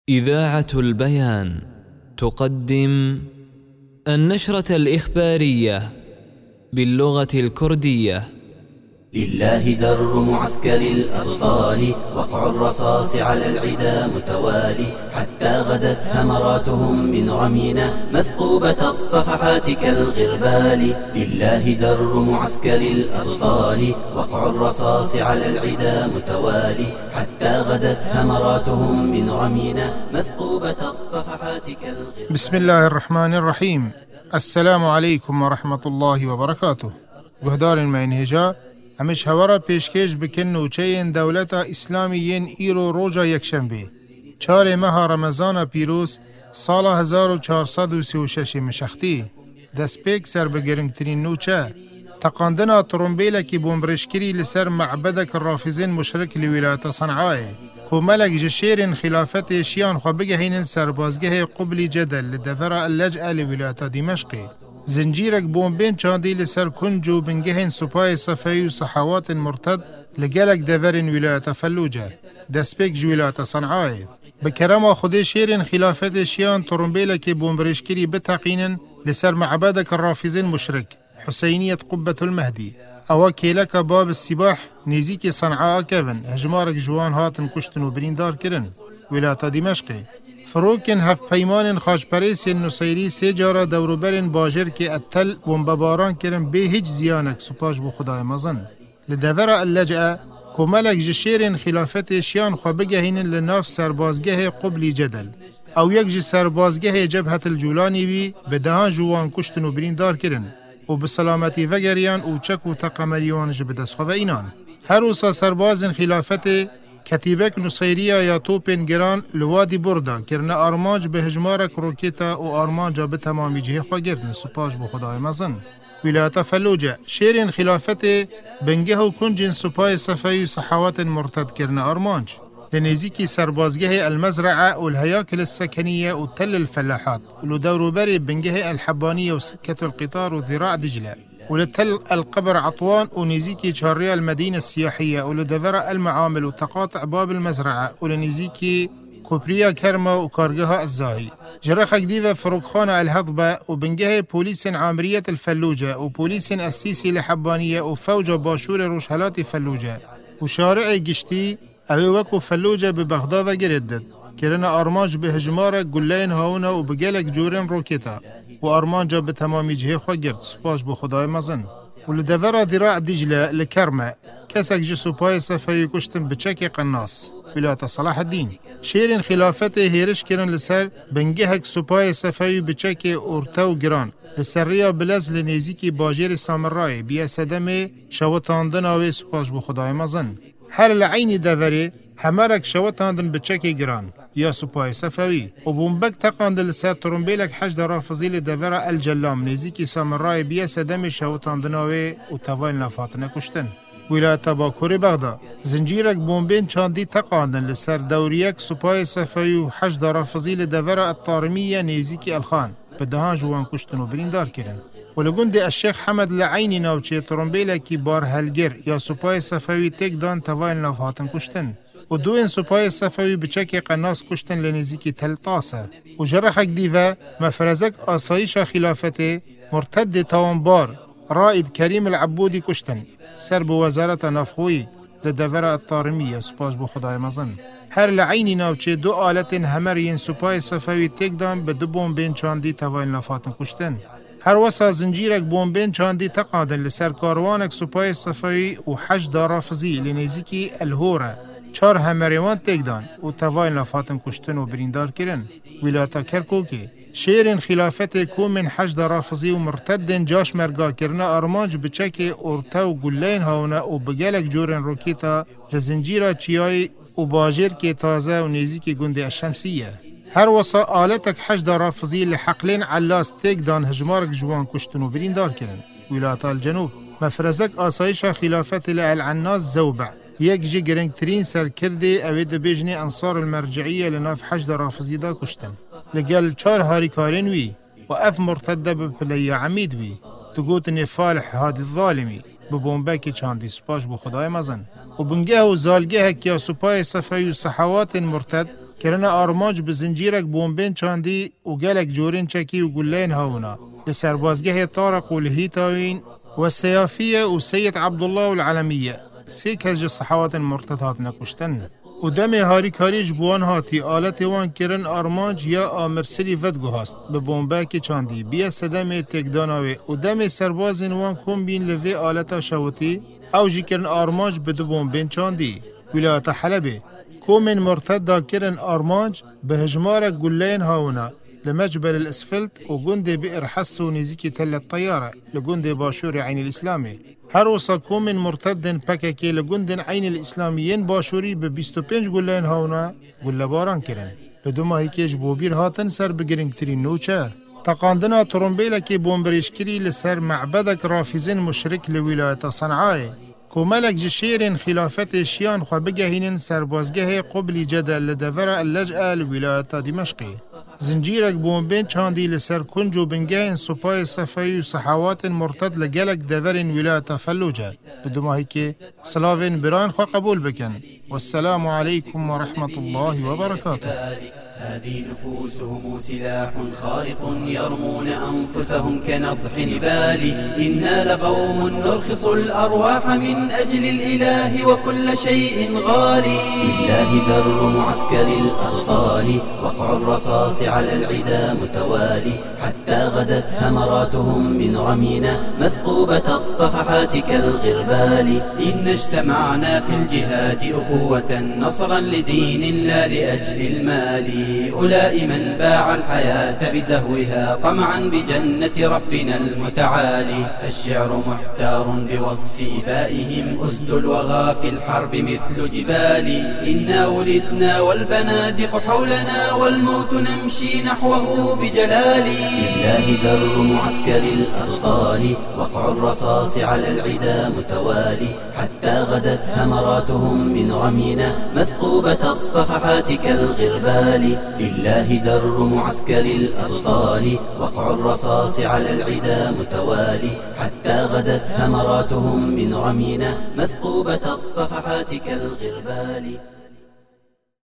إذاعة البيان تقدم النشرة الإخبارية باللغة الكردية. لله در معسكر الأبطال، وقع الرصاص على العدا متوالي، حتى غدت همراتهم من رمينا مثقوبة الصفحات كالغربال. لله در معسكر الأبطال، وقع الرصاص على العدا متوالي، حتى غدت همراتهم من رمينا مثقوبة الصفحات كالغربال. بسم الله الرحمن الرحيم. السلام عليكم ورحمة الله وبركاته. گهدار المینهجا همش هورا پیشکش بکن و چین دولت اسلامیین ایرو روژا یکشنبه 4 ماه رمضان پیروز سال 1436 مشختی دسپیک سر بگرنگترین نوچه تقاندنا ترمبیل کی بومبرشکری لسر معبدک الرافزین مشرک لولایت صنعای کوملک جشیرین خلافت شیان خو بگهین سربازگه قبلی جدل لدفر اللجأ لولایت دمشقی زنجیرک بومبین چاندی لسر کنجو بنگهین سپای صفایی و صحوات مرتد لگلک دورین ولایت فلوجه دسپیک جولایت صنعای بکرم خود شیرین خلافت شیان ترمبیل که بومبرشکری بتقینن لسر معبدک الرافزین مشرک حسینیت قبة المهدی او کیلک باب السباح نزیک صنعاء کبن هجمارک جوان هاتن کشتن و بریندار کرن ولایت دمشقی فروکن هف پیمان خاجپریس نصیری 3 جارا دوروبرین باجر که اتل بمباران کرن به هیچ زیانک سپاش بو خدای مزن لدور اللجأ کوملک جشیرین خلافت شیان خو بگهینن لناف سربازگه قبلی جدل او یک جی سربازگه جبهت الجولانی بی به دهان جوان کشتن و بریندار کرن و بسلامتی وگریان و چک و تقملیان جبدس خو اینان هر اوسا سربازین خلافت کتیبک نصیریه یا توپین گران لوادی برده کرنه آرمانج به هجمارک روکیتا و آرمانجا به تمامی جهه خواه گردن سپاش بو خدای مزن ولایت فلوجه شیرین خلافت بنگه و کنجین سپای صفایی و صحوات مرتد کرنه آرمانج لنزیکی سربازگه المزرعه و الهیاکل السکنیه و تل الفلاحات ولو دوروبری بنگه الحبانیه و سکت القطار و ذراع دجله ولتل القبر عطوان ونزيكي شارية المدينة السياحية ولدفرة المعامل وتقاطع باب المزرعة ولنزيكي كوبريا كرمة وكارجها الزاهي جرخ جديدة فروخانة الهضبة وبنجها بوليس عامرية الفلوجة وبوليس السيسي لحبانية وفوجة باشور روشهلات فلوجة وشارع جشتي أو وكو فلوجة ببغداد وجردد كرنا أرماج بهجمارة قلين هاونا وبجالك جورين روكيتا وأرمانجا بتمام جهه خو گرد سپاش بو خدای مزن ولدفر ذراع دجله لكرمه كسك جي سپای صفایی کشتن بچک قناص ولایت صلاح الدین شیرین خلافت هیرش کرن لسر بنگهک سپای صفایی بچک اورتو گران لسریا بلز لنزیکی باجر سامرای بیا صدم شوتاندن آوی سپاش بو خدای مزن هر لعین دفری همارک شوتاندن بچک گران یا سپای صفوی و بومبک تقاندل سر ترمبیلک حشد رافضی لدور الجلام نزیکی سامرای بیا صدم شوتاندناوی و توال نفاتنه کشتن ولایت باکور بغداد زنجیرک بومبین چاندی تقاندن لسر دوریک سپای صفوی و حشد رافضی لدور الطارمیه نزیکی الخان به دهان جوان کشتن و بریندار کرن ولگوند الشیخ حمد لعینی ناوچه ترمبیلکی بار هلگر یا سپای صفوی تک دان توال نفاتن کشتن و دوین سپای صفوی بچک قناص کشتن لنزیکی تل طاسه و جرخک دیوه مفرزک آسایش خلافت مرتد تاونبار رائد کریم العبودی کشتن سر به وزارت نفخوی لدور الطارمیه سپاش بو خدای مزن هر لعینی ناوچه 2 آلت همرین سپای صفوی تک دان به 2 بومبین چاندی توال نفاتن کشتن هر وسا زنجیرک بومبین چاندی تقادن لسر کاروانک سپای صفوی و حشد رافضی لنزیکی الهوره 4 همریوان تکدان و توال نفاتن کشتن و بریندار کرن ولایت کرکوکی شیرین خلافت کومن حشد رافضی و مرتدن جاش مرگا کرنه آرمانج بچک اورتا و گلین هاونه و بگلک جورن روکیتا لزنجیرا چیای و باجر که تازه و نزیک گند الشمسیه هر وسا آلتک حشد رافضی لحقلین علاس تکدان هجمارک جوان کشتن و بریندار کرن ولایت الجنوب مفرزک آسایش خلافت لالعناز زوبع یک جی گرنگ ترین سر کرده اوید بیجنی انصار المرجعیه لناف حشد رافضی دا کشتن لگل 4 هاریکارین وی و اف مرتده بپلی عمید وی تگوتنی فالح هادی الظالمی ببومبکی چاندی سپاش بو خدای مزن و بنگه و زالگه که سپای صفایی و صحوات مرتد کرنا آرمانج بزنجیرک بومبین چاندی و گلک جورین چکی و گلین هاونا لسربازگه طارق و لهیتاوین و السيافية و سيد عبدالله العلمية سيك هج الصحوات المرتضات نکشتن و دم هاری کاریج بوان هاتی آلت وان کرن آرمانج یا آمرسلی ودگو هاست به بومباکی چاندی بیا سدم تکداناوی و دم سربازین وان کم بین لوی آلتا شوتی او جی کرن آرمانج به دو بومبین چاندی ولایت حلبه کومن مرتد کرن آرمانج به هجمار گلین هاونا لمجبل الاسفلت و جندي بئر حس ونزيكي تل الطيارة لجندي باشور عين الإسلامي هروسا كومن مرتد بكاكي لجند عين الإسلاميين باشوري ببيستو بينج قلين هاونا قل باران كرن لدوما هيكيش بوبير هاتن سر بگرنگ ترين نوچه تقاندنا ترمبيلكي بومبريشكري لسر معبدك رافزين مشرك لولاية صنعاء كومالك جشيرين خلافة شيان خبجهين سربازجه قبل جدل لدفر اللجأ لولاية دمشق زنجيرك بومبين چاندي لسر كنجو بنجاين سوباي صفاي وصحوات مرتد لجلك دفرين ولاية فلوجة بدما هيك سلافين بران خو قبول بكن والسلام عليكم ورحمة الله وبركاته. هذه نفوسهم سلاح خارق يرمون أنفسهم كنضح نبال إنا لقوم نرخص الأرواح من أجل الإله وكل شيء غالي لله در معسكر الأبطال وقع الرصاص على العدا متوالي حتى غدت همراتهم من رمينا مثقوبة الصفحات كالغربال إن اجتمعنا في الجهاد أخوة نصرا لدين لا لأجل المال أولئك من باع الحياة بزهوها طمعا بجنة ربنا المتعالي الشعر محتار بوصف إبائهم أسد الوغى في الحرب مثل جبال إنا ولدنا والبنادق حولنا والموت نمشي نحوه بجلال لله در معسكر الأبطال وقع الرصاص على العدا متوالي حتى غدت همراتهم من رمينا مثقوبة الصفحات كالغربال لله در معسكر الأبطال وقع الرصاص على العدا متوالي حتى غدت همراتهم من رمينا مثقوبة الصفحات كالغربال